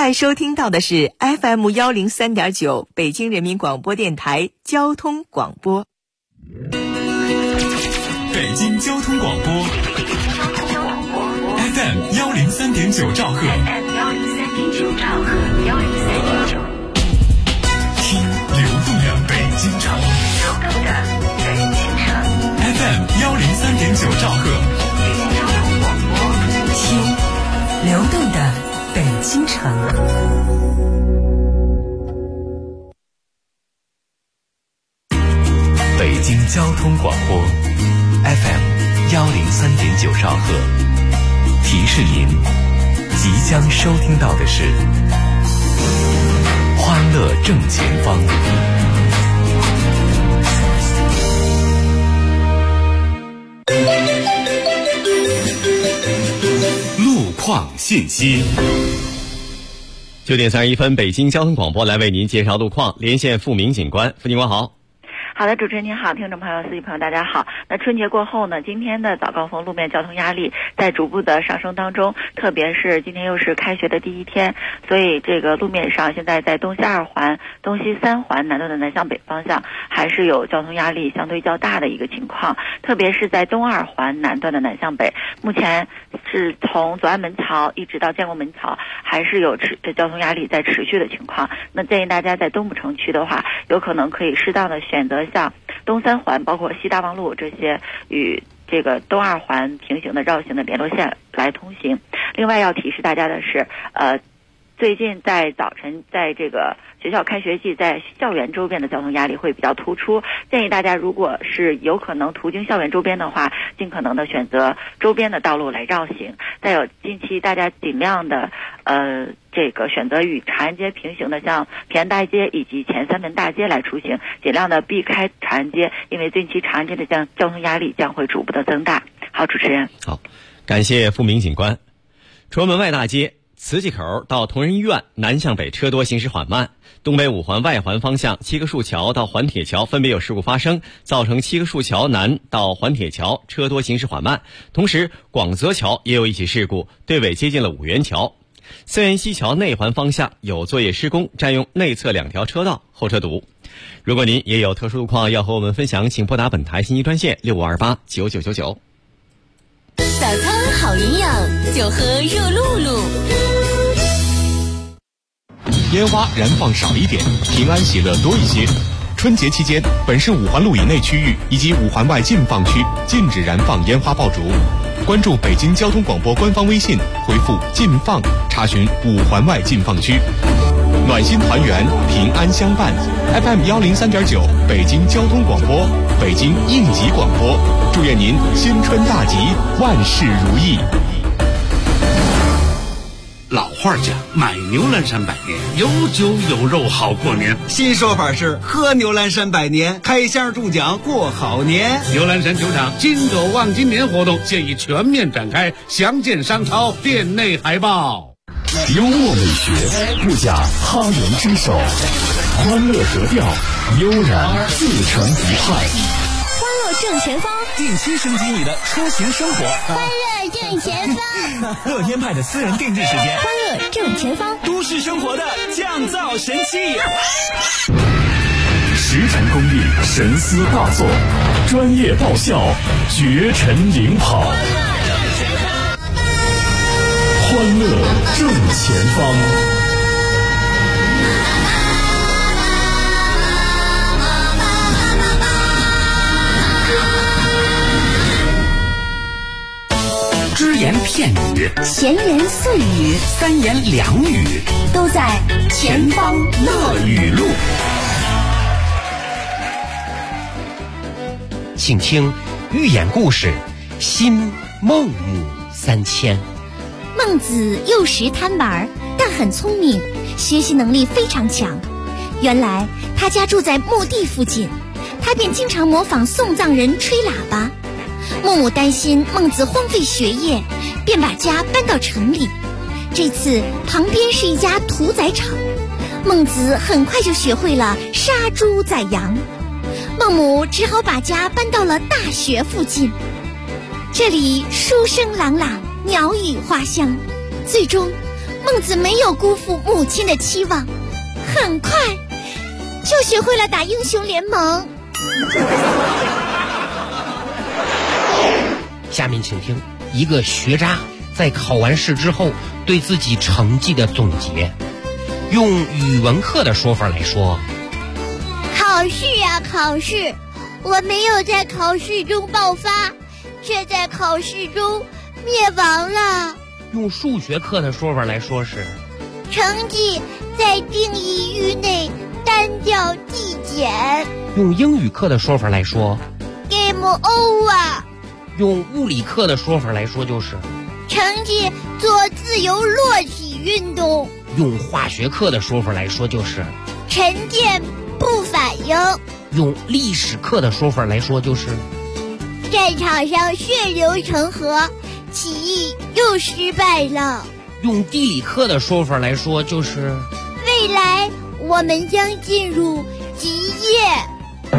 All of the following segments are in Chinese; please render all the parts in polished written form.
在收听到的是 FM103.9 北京人民广播电台交通广播。 北京交通广播 FM103.9 兆赫，听流动的北京城，FM103.9 兆赫， 听流动的北京城。 北京交通广播 FM103.9 兆赫，提示您即将收听到的是欢乐正前方。 路况信息。 9点31分，北京交通广播来为您介绍路况，连线付明警官。付警官好。 好的，主持人您好，听众朋友、司机朋友大家好。那春节过后呢，今天的早高峰路面交通压力在逐步的上升当中，特别是今天又是开学的第一天，所以这个路面上现在在东西2环、东西3环南段的南向北方向还是有交通压力相对较大的一个情况，特别是在东2环南段的南向北，目前是从左安门桥一直到建国门桥还是有交通压力在持续的情况。那建议大家在东部城区的话，有可能可以适当的选择像东3环包括西大望路这些与这个东2环平行的绕行的联络线来通行。另外要提示大家的是最近在早晨在这个学校开学季，在校园周边的交通压力会比较突出，建议大家如果是有可能途经校园周边的话，尽可能的选择周边的道路来绕行。再有近期大家尽量的这个选择与长安街平行的像平安大街以及前3门大街来出行，尽量的避开长安街，因为近期长安街的交通压力将会逐步的增大。好，主持人。 好，感谢付明警官。崇文门外大街慈济口到同仁医院南向北车多，行驶缓慢。东北5环外环方向七棵树桥到环铁桥分别有事故发生，造成七棵树桥南到环铁桥车多，行驶缓慢。同时广泽桥也有一起事故，队尾接近了五元桥。三元西桥内环方向有作业施工，占用内侧2条车道，后车堵。如果您也有特殊路况要和我们分享，请拨打本台信息专线65289999。 早餐好营养，就喝热露露。 烟花燃放少一点，平安喜乐多一些。春节期间，本市5环路以内区域以及5环外禁放区禁止燃放烟花爆竹。关注北京交通广播官方微信，回复“禁放”查询5环外禁放区。暖心团圆，平安相伴。FM103.9 北京交通广播，北京应急广播，祝愿您新春大吉，万事如意。 老话讲，买牛栏山百年，有酒有肉好过年。 新说法是喝牛栏山百年，开箱中奖过好年。 牛栏山球场金狗望金年活动现已全面展开，详见商超店内海报。 幽默美学，不假他人之手，欢乐格调，悠然自成一派。 欢乐正前方， 定期升级你的出行生活。 欢乐正前方， 乐天派的私人定制时间。 欢乐正前方， 都市生活的降噪神器。实诚公益，神思大作，专业爆笑，绝尘领跑。欢乐正前方。 只言片语， 闲言碎语， 三言两语， 都在前方乐语录。 请听寓言故事《新孟母三迁》。 孟子幼时贪玩，但很聪明，学习能力非常强。原来他家住在墓地附近，他便经常模仿送葬人吹喇叭。孟母担心孟子荒废学业，便把家搬到城里。这次旁边是一家屠宰场，孟子很快就学会了杀猪宰羊。孟母只好把家搬到了大学附近，这里书声朗朗，鸟语花香。最终孟子没有辜负母亲的期望，很快就学会了打英雄联盟。 下面请听一个学渣在考完试之后对自己成绩的总结。用语文课的说法来说， 考试呀考试，我没有在考试中爆发，却在考试中灭亡了。 用数学课的说法来说是， 成绩在定义域内单调递减。 用英语课的说法来说 Game over。 用物理课的说法来说就是成绩做自由落体运动。 用化学课的说法来说就是沉淀不反应。 用历史课的说法来说就是战场上血流成河，起义又失败了。 用地理课的说法来说就是未来我们将进入极夜。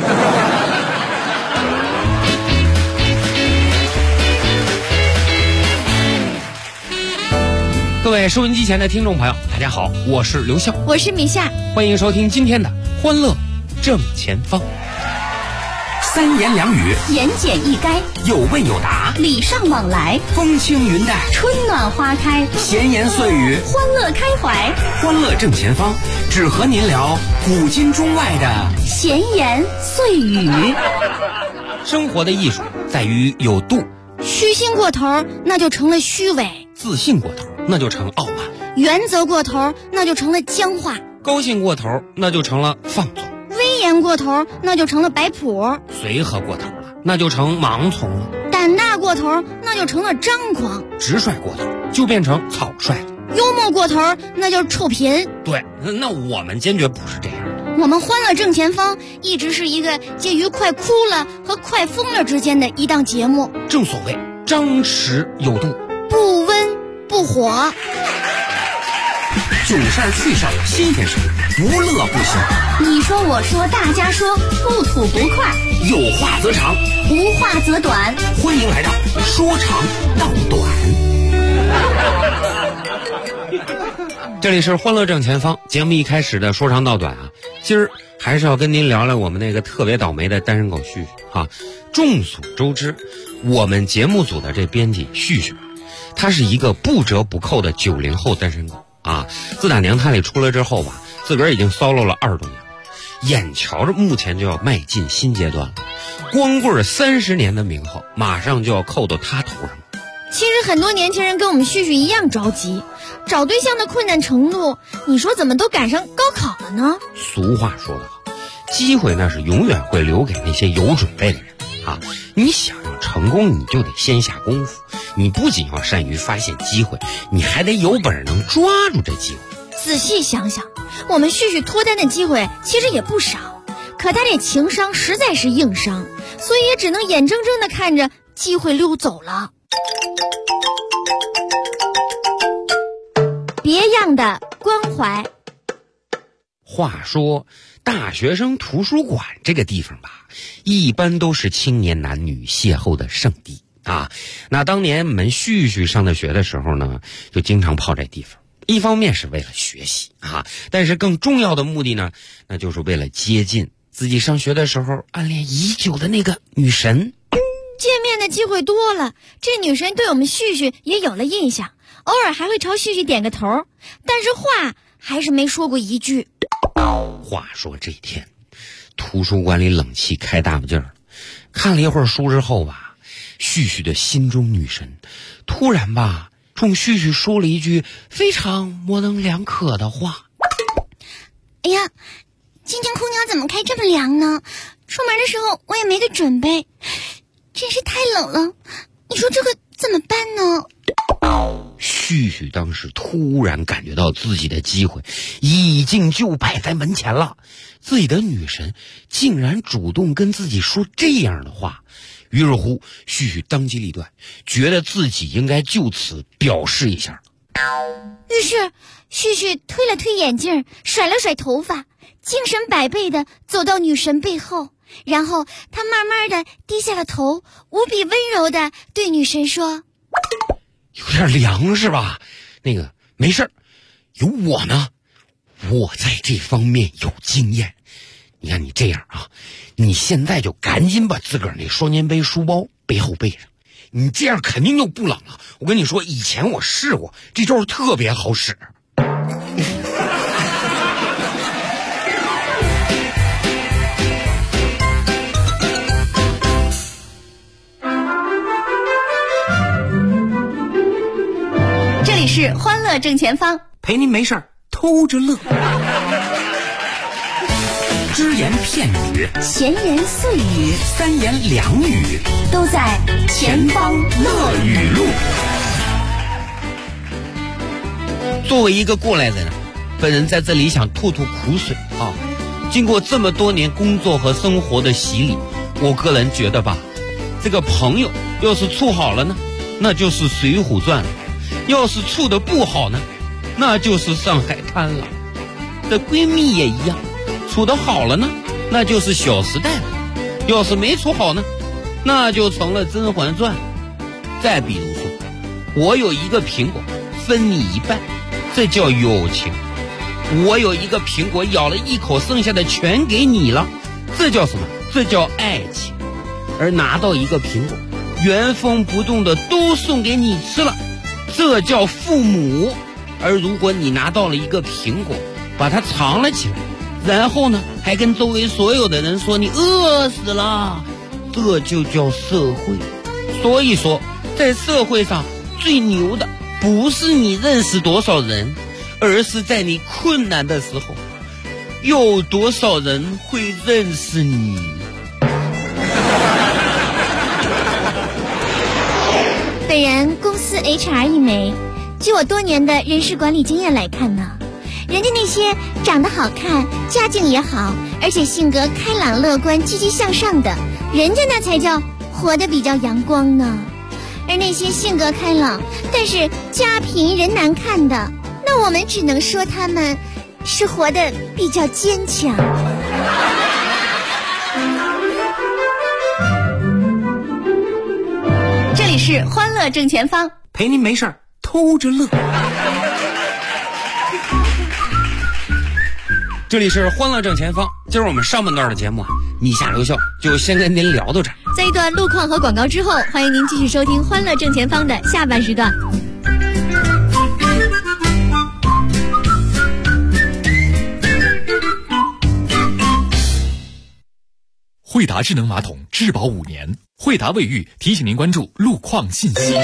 各位收音机前的听众朋友，大家好，我是刘笑， 我是米夏， 欢迎收听今天的欢乐正前方。 三言两语， 言简意赅， 有问有答， 礼尚往来， 风轻云淡， 春暖花开， 闲言碎语， 欢乐开怀。 欢乐正前方，只和您聊古今中外的闲言碎语。 生活的艺术在于有度， 虚心过头那就成了虚伪， 自信过头那就成傲慢， 原则过头那就成了僵化， 高兴过头那就成了放纵， 威严过头那就成了摆谱， 随和过头了那就成盲从了， 胆大过头那就成了张狂， 直率过头就变成草率了， 幽默过头那就是臭贫。 对，那我们坚决不是这样的。 我们欢乐正前方一直是一个介于快哭了和快疯了之间的一档节目， 正所谓张弛有度， 不温不火， 囧事儿趣事儿新鲜事儿，不乐不行。 你说我说大家说，不吐不快， 有话则长， 无话则短。 欢迎来到说长道短。 这里是欢乐正前方，节目一开始的说长道短啊，今儿还是要跟您聊聊我们那个特别倒霉的单身狗旭旭啊。众所周知，我们节目组的这编辑旭旭，他是一个不折不扣的90后单身狗啊。自打娘胎里出来之后吧，自个儿已经骚扰了20多年了，眼瞧着目前就要迈进新阶段了，光棍30年的名号马上就要扣到他头上了。 其实很多年轻人跟我们旭旭一样着急，找对象的困难程度，你说怎么都赶上高考了呢？ 俗话说得好，机会那是永远会留给那些有准备的人啊！你想要成功，你就得先下功夫。你不仅要善于发现机会，你还得有本事能抓住这机会。 仔细想想，我们旭旭脱单的机会其实也不少，可他这情商实在是硬伤，所以也只能眼睁睁地看着机会溜走了。别样的关怀。 话说大学生图书馆这个地方吧，一般都是青年男女邂逅的圣地啊。那当年我们旭旭上的学的时候呢，就经常泡这地方，一方面是为了学习啊，但是更重要的目的呢，那就是为了接近自己上学的时候暗恋已久的那个女神。 见面的机会多了，这女神对我们旭旭也有了印象，偶尔还会朝旭旭点个头，但是话还是没说过一句。 话说这天，图书馆里冷气开大不劲儿了，看了一会儿书之后吧，旭旭的心中女神突然吧冲旭旭说了一句非常模棱两可的话。 哎呀，今天空调怎么开这么凉呢？出门的时候我也没个准备，真是太冷了，你说这个怎么办呢？ 旭旭当时突然感觉到自己的机会已经就摆在门前了，自己的女神竟然主动跟自己说这样的话。于是乎，旭旭当机立断，觉得自己应该就此表示一下。 于是旭旭推了推眼镜，甩了甩头发，精神百倍地走到女神背后，然后他慢慢地低下了头，无比温柔地对女神说： 有点凉是吧？那个没事儿，有我呢，我在这方面有经验。你看你这样啊，你现在就赶紧把自个儿那双肩背书包背后背上，你这样肯定就不冷了。我跟你说，以前我试过，这招特别好使。 这里是欢乐正前方， 陪您没事儿偷着乐。只言片语， 闲言碎语， 三言两语， 都在前方乐语录。 作为一个过来人，本人在这里想吐吐苦水啊！经过这么多年工作和生活的洗礼，我个人觉得吧，这个朋友要是处好了呢，那就是《水浒传》了；要是处的不好呢，那就是《上海滩》了。这闺蜜也一样，处的好了呢，那就是《小时代》了；要是没处好呢，那就成了《甄嬛传》。再比如说，我有一个苹果，分你一半，这叫友情；我有一个苹果，咬了一口，剩下的全给你了，这叫什么？这叫爱情。而拿到一个苹果，原封不动的都送给你吃了，这叫父母。而如果你拿到了一个苹果，把它藏了起来，然后呢，还跟周围所有的人说你饿死了，这就叫社会。所以说，在社会上最牛的不是你认识多少人，而是在你困难的时候，有多少人会认识你。 本人公司 HR 一枚，据我多年的人事管理经验来看呢，人家那些长得好看、家境也好，而且性格开朗乐观、积极向上的，人家那才叫活得比较阳光呢。而那些性格开朗但是家贫人难看的，那我们只能说他们是活得比较坚强。 这里是欢乐正前方， 陪您没事儿偷着乐。 这里是欢乐正前方，今儿我们上半段的节目啊，你下留校就先跟您聊到这儿。 在一段路况和广告之后，欢迎您继续收听欢乐正前方的下半时段。 惠达智能马桶质保5年，惠达卫浴提醒您关注路况信息。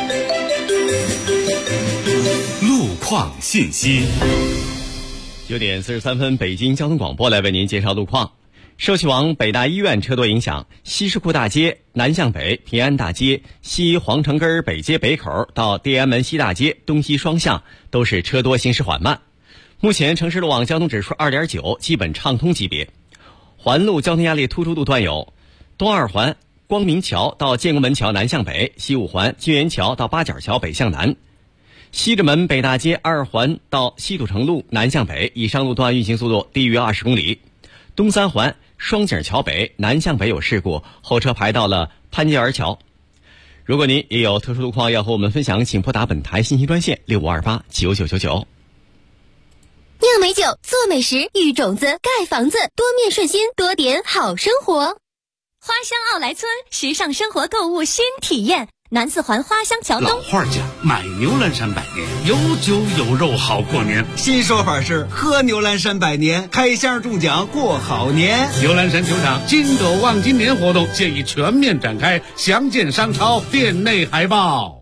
路况信息。 9点43分，北京交通广播来为您介绍路况。受气往北大医院车多影响，西市库大街南向北、平安大街、西皇城根北街北口到地安门西大街东西双向都是车多，行驶缓慢。目前城市路网交通指数 2.9， 基本畅通级别。环路交通压力突出度段有：东二环光明桥到建国门桥南向北，西五环金源桥到八角桥北向南，西直门北大街2环到西土城路南向北，以上路段运行速度低于20公里。东三环双井桥北南向北有事故，后车排到了潘家园桥。如果您也有特殊路况要和我们分享，请拨打本台信息专线65289999。 酿美酒，做美食，育种子，盖房子，多面顺心，多点好生活。花乡奥莱村时尚生活购物新体验，南四环花乡桥东。 老话讲，买牛栏山百年，有酒有肉好过年。 新说法是喝牛栏山百年，开箱中奖过好年。 牛栏山球场金斗望今年活动现已全面展开，详见商超店内海报。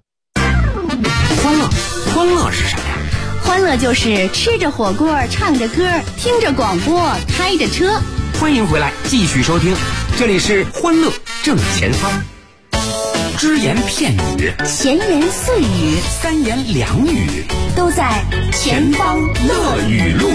欢乐是啥呀？ 欢乐就是吃着火锅，唱着歌，听着广播，开着车。 欢迎回来，继续收听，这里是欢乐正前方。只言片语， 闲言碎语， 三言两语， 都在前方乐语录。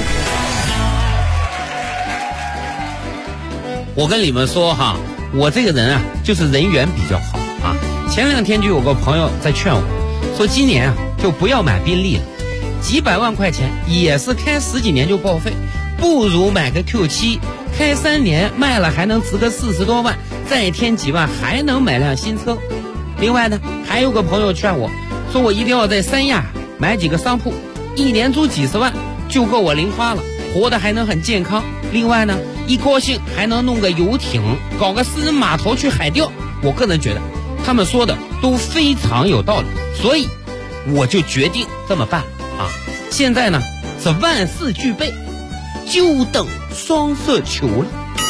我跟你们说哈，我这个人啊，就是人缘比较好啊。前2天就有个朋友在劝我，说今年啊就不要买宾利了，几百万块钱也是开10几年就报废，不如买个 Q7， 开3年卖了还能值个40多万，再添几万还能买辆新车。另外呢，还有个朋友劝我说，我一定要在三亚买几个商铺， 一年租几十万就够我零花了，活得还能很健康。另外呢，一高兴还能弄个游艇，搞个私人码头去海钓。我个人觉得他们说的都非常有道理，所以我就决定这么办啊！现在呢是万事俱备，就等双色球了。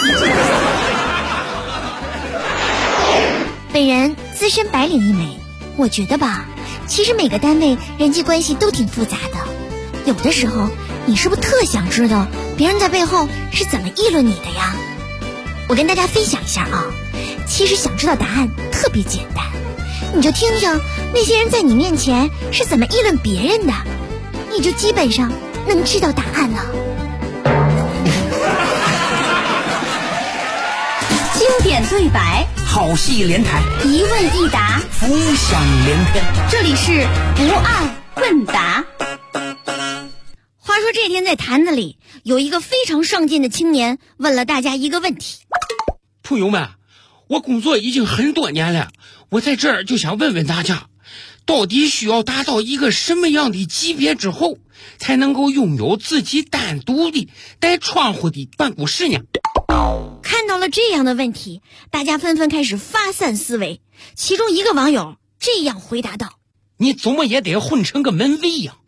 本人资深白领一枚，我觉得吧，其实每个单位人际关系都挺复杂的，有的时候你是不是特想知道别人在背后是怎么议论你的呀？我跟大家分享一下啊，其实想知道答案特别简单，你就听听那些人在你面前是怎么议论别人的，你就基本上能知道答案了。 经典对白， 好戏连台， 一问一答， 浮想联翩。 这里是不二问答。 话说这天在坛子里，有一个非常上进的青年问了大家一个问题： 朋友们，我工作已经很多年了，我在这儿就想问问大家，到底需要达到一个什么样的级别之后，才能够拥有自己单独的带窗户的办公室呢？ 看到了这样的问题，大家纷纷开始发散思维。其中一个网友这样回答道： 你怎么也得混成个门卫呀。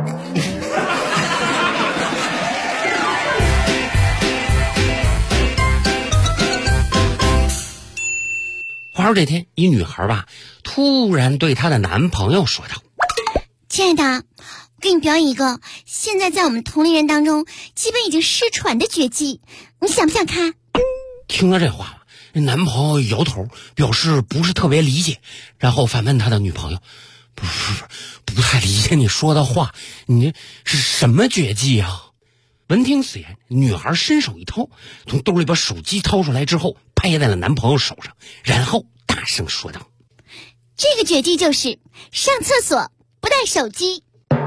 话说这天，一女孩吧，突然对她的男朋友说道： 亲爱的，我给你表演一个现在在我们同龄人当中基本已经失传的绝技，你想不想看？ 听了这话，男朋友摇头表示不是特别理解，然后反问他的女朋友：不太理解你说的话，你这是什么绝技啊？闻听此言，女孩伸手一掏，从兜里把手机掏出来之后拍在了男朋友手上，然后大声说道： 这个绝技就是上厕所不带手机。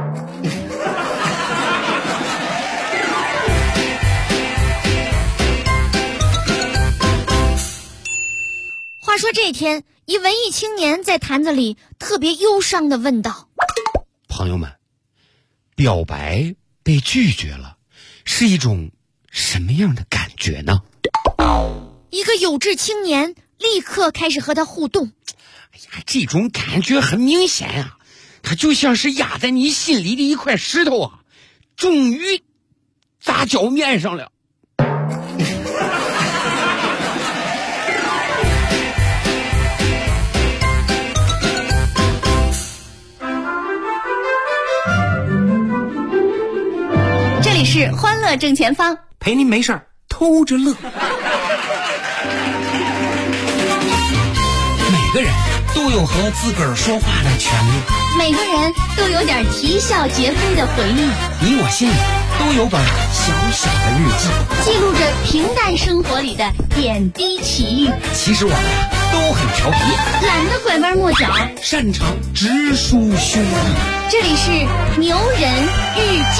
话说这天，一文艺青年在坛子里特别忧伤地问道： 朋友们，表白被拒绝了，是一种什么样的感觉呢？ 一个有志青年立刻开始和他互动。 哎呀，这种感觉很明显啊，它就像是压在你心里的一块石头啊，终于砸脚面上了。 这里是欢乐正前方， 陪您没事儿偷着乐。每个人都有和自个儿说话的权利， 每个人都有点啼笑皆非的回忆， 你我心里都有本小小的日记， 记录着平淡生活里的点滴奇遇。 其实我们都很调皮， 懒得拐弯抹角， 擅长直抒胸臆。 这里是牛人日记。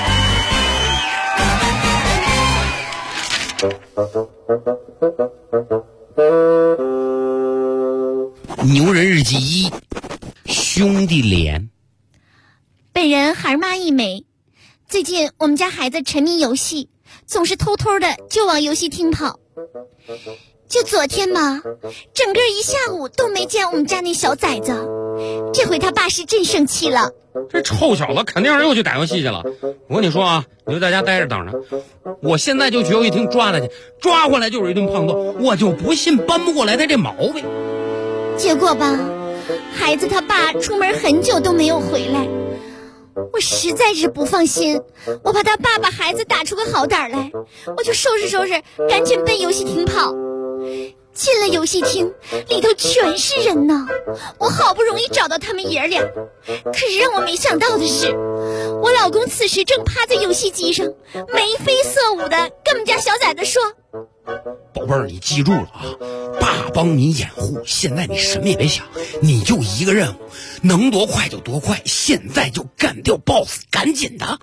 牛人日记1，兄弟连。 本人孩妈一枚，最近我们家孩子沉迷游戏，总是偷偷的就往游戏厅跑。就昨天嘛，整个一下午都没见我们家那小崽子，这回他爸是真生气了。 这臭小子肯定是又去打游戏去了。我跟你说啊，你就在家待着等着，我现在就去游戏厅抓他去，抓回来就是一顿胖揍，我就不信扳不过来他这毛病。 结果吧，孩子他爸出门很久都没有回来，我实在是不放心，我怕他爸把孩子打出个好胆来，我就收拾收拾，赶紧奔游戏厅跑。进了游戏厅，里头全是人呢，我好不容易找到他们爷俩，可是让我没想到的是，我老公此时正趴在游戏机上，眉飞色舞的跟我们家小崽子说： 宝贝儿，你记住了啊，爸帮你掩护，现在你什么也别想，你就一个任务，能多快就多快，现在就干掉 BOSS， 赶紧的。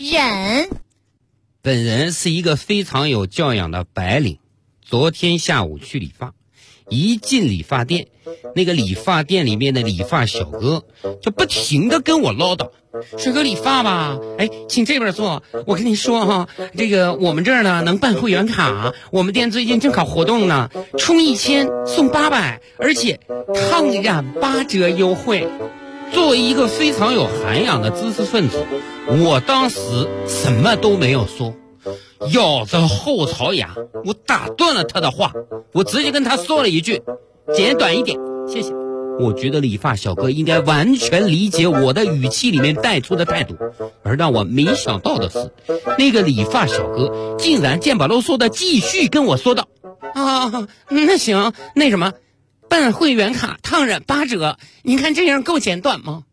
忍。 本人是一个非常有教养的白领，昨天下午去理发，一进理发店，那个理发店里面的理发小哥就不停地跟我唠叨，水哥理发吧，哎，请这边坐。我跟你说哈，这个我们这儿呢能办会员卡，我们店最近正搞活动呢，充1000送800，而且烫染8折优惠。作为一个非常有涵养的知识分子，我当时什么都没有说，咬着后槽牙，我打断了他的话，我直接跟他说了一句：简短一点，谢谢。我觉得理发小哥应该完全理解我的语气里面带出的态度，而让我没想到的是，那个理发小哥竟然剑拔弩收的继续跟我说道：啊，那行，那什么，办会员卡烫染8折，您看这样够简短吗？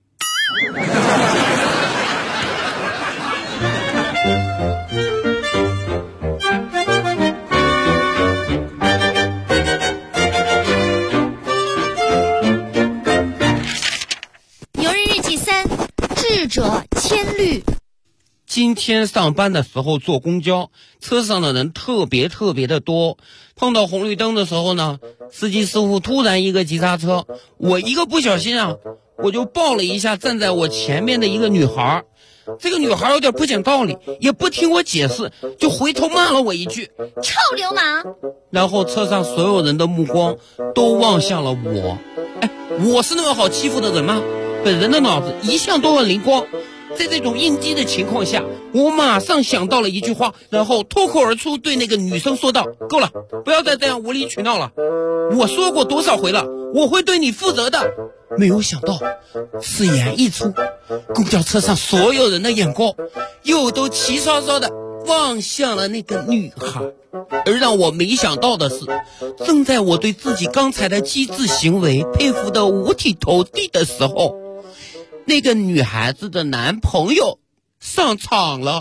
智者千虑。 今天上班的时候坐公交，车上的人特别的多。碰到红绿灯的时候呢，司机师傅突然一个急刹车，我一个不小心啊，我就抱了一下站在我前面的一个女孩。这个女孩有点不讲道理，也不听我解释，就回头骂了我一句： 臭流氓！ 然后车上所有人的目光都望向了我。哎，我是那么好欺负的人吗？本人的脑子一向都很灵光，在这种应激的情况下，我马上想到了一句话，然后脱口而出对那个女生说道：够了，不要再这样无理取闹了，我说过多少回了，我会对你负责的。没有想到此言一出，公交车上所有人的眼光又都齐刷刷的望向了那个女孩。而让我没想到的是，正在我对自己刚才的机智行为佩服得五体投地的时候，那个女孩子的男朋友上场了。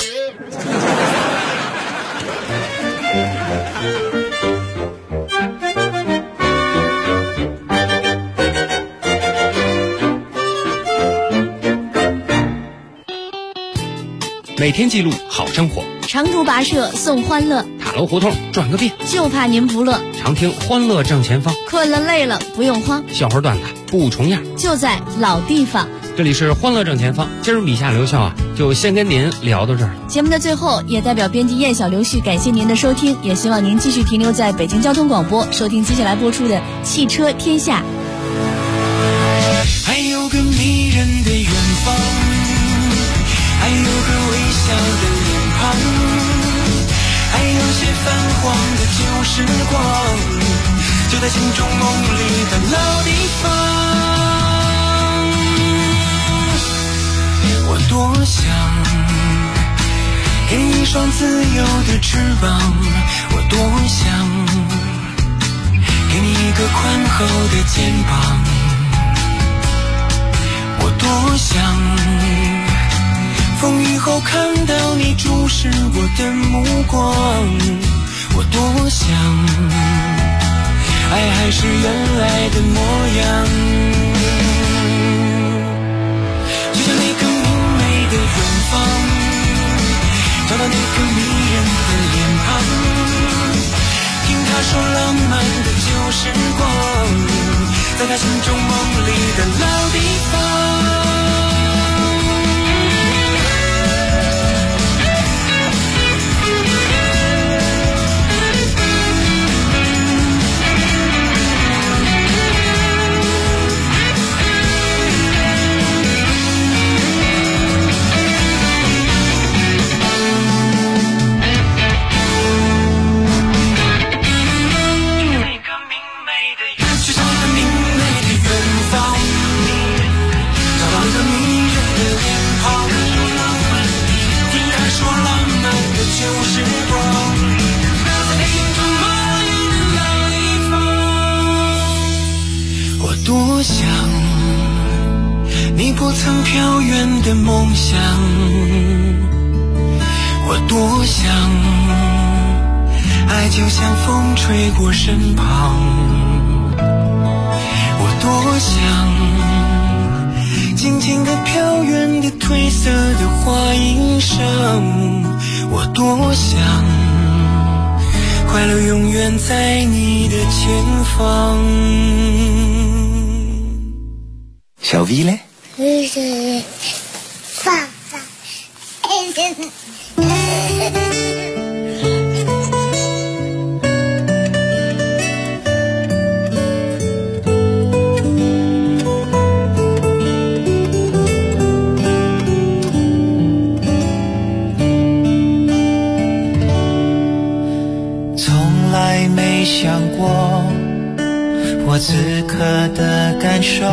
每天记录好生活， 长途跋涉送欢乐， 塔楼胡同转个遍， 就怕您不乐。 常听欢乐正前方， 困了累了不用慌， 小花段子不重样， 就在老地方。 这里是欢乐正前方，今儿笔下留校啊，就先跟您聊到这儿了。 节目的最后，也代表编辑燕小刘旭感谢您的收听，也希望您继续停留在北京交通广播，收听接下来播出的《汽车天下》。 还有个迷人的远方，还有个微笑的脸庞，还有些泛黄的旧时光，就在心中梦里的老地方。我多想给你一双自由的翅膀，我多想给你一个宽厚的肩膀，我多想风雨后看到你注视我的目光，我多想爱还是原来的模样，就像那个明媚的远方，找到那个迷人的脸庞，听他说浪漫的旧时光，在他心中梦里的老地方。多想你不曾飘远的梦想，我多想爱就像风吹过身旁，我多想静静地飘远的褪色的花衣裳，我多想快乐永远在你的前方。 小 V 嘞？ 爸爸。 从来没想过我此刻的感受，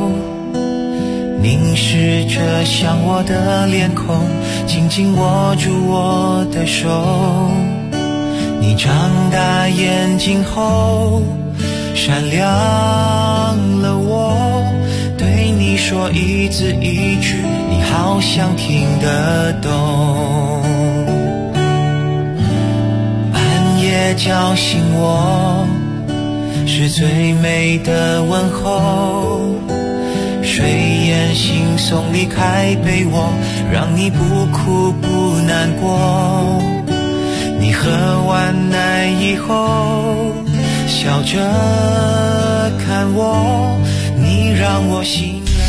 凝视着像我的脸孔，紧紧握住我的手。你张大眼睛后闪亮了我，对你说一字一句，你好像听得懂。半夜叫醒我是最美的问候，睡眼惺忪离开被窝，让你不哭不难过。你喝完奶以后笑着看我，你让我醒来。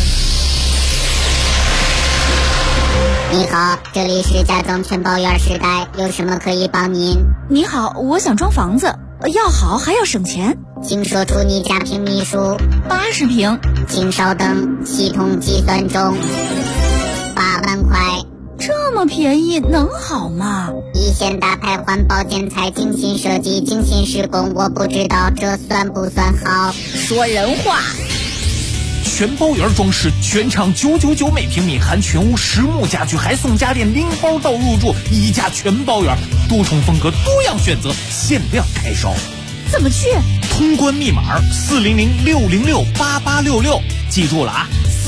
你好，这里是家装全包园时代，有什么可以帮您？ 你好，我想装房子，要好还要省钱， 请说出你家平米数。 80平。 请稍等，系统计算中。8万块。 这么便宜能好吗？ 一线大牌环保建材，精心设计，精心施工，我不知道这算不算好。 说人话。 全包园装饰，全场999每平米，含全屋实木家具，还送家电零包到入住，一家全包园，多重风格，多样选择，限量开烧。 怎么去？ 通关密码400-606-8866，记住了啊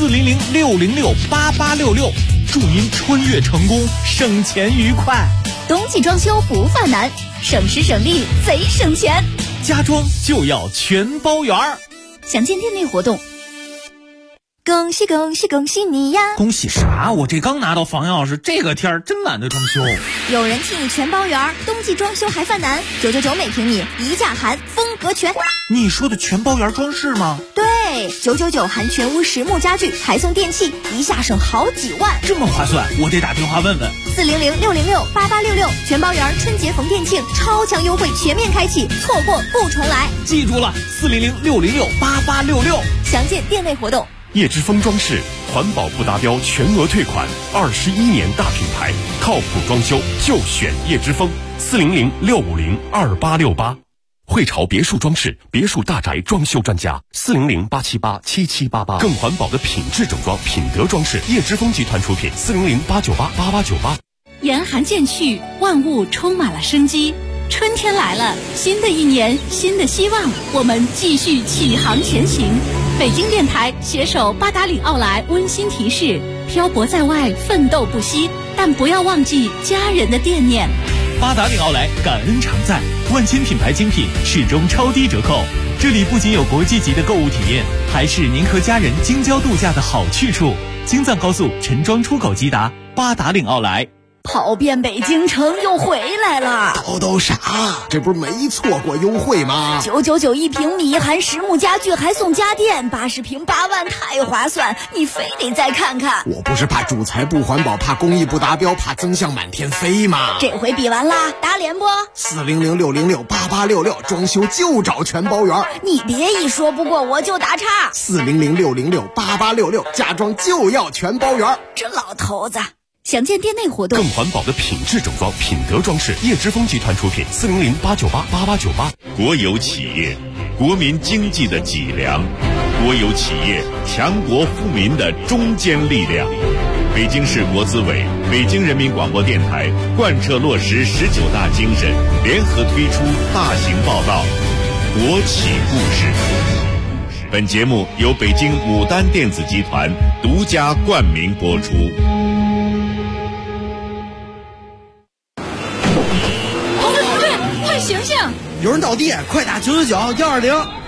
，400-606-8866，祝您穿越成功，省钱愉快。 冬季装修不犯难，省时省力贼省钱， 家装就要全包园。 详见店内活动。恭喜恭喜恭喜你呀！ 恭喜啥？我这刚拿到房钥匙，这个天儿真懒得装修。 有人替你全包园，冬季装修还犯难，999每平米，一价含，风格全。 你说的全包园装饰吗？ 对，999含全屋实木家具，还送电器，一下省好几万， 这么划算，我得打电话问问。 400-606-8866，全包园春节逢店庆，超强优惠全面开启，错过不重来。 记住了，400-606-8866， 详见店内活动。 叶之峰装饰环保不达标全额退款，21年大品牌，靠谱装修就选叶之峰。400-650-2868，汇潮别墅装饰，别墅大宅装修专家。400-878-7788，更环保的品质整装，品德装饰，叶之峰集团出品。400-898-8898。 严寒渐去，万物充满了生机。春天来了，新的一年，新的希望，我们继续启航前行。北京电台携手八达岭奥莱温馨提示：漂泊在外，奋斗不息，但不要忘记家人的惦念。 八达岭奥莱感恩常在，万千品牌精品始终超低折扣。这里不仅有国际级的购物体验，还是您和家人京郊度假的好去处。京藏高速陈庄出口即达，八达岭奥莱。 跑遍北京城又回来了， 都啥？这不是没错过优惠吗 ？999一平米，含实木家具还送家电，80平8万，太划算！你非得再看看。 我不是怕主材不环保，怕工艺不达标，怕增项满天飞吗？ 这回比完啦，打脸不 ？400-606-8866，装修就找全包园。 你别一说不过我就打岔。 400-606-8866，家装就要全包园。 这老头子。详见店内活动。 更环保的品质整装，品德装饰，叶之峰集团出品。400-898-8898。 国有企业，国民经济的脊梁；国有企业，强国富民的中坚力量。北京市国资委、北京人民广播电台贯彻落实19大精神，联合推出大型报道《国企故事》。本节目由北京牡丹电子集团独家冠名播出。 醒醒！ 有人倒地，快打999-120。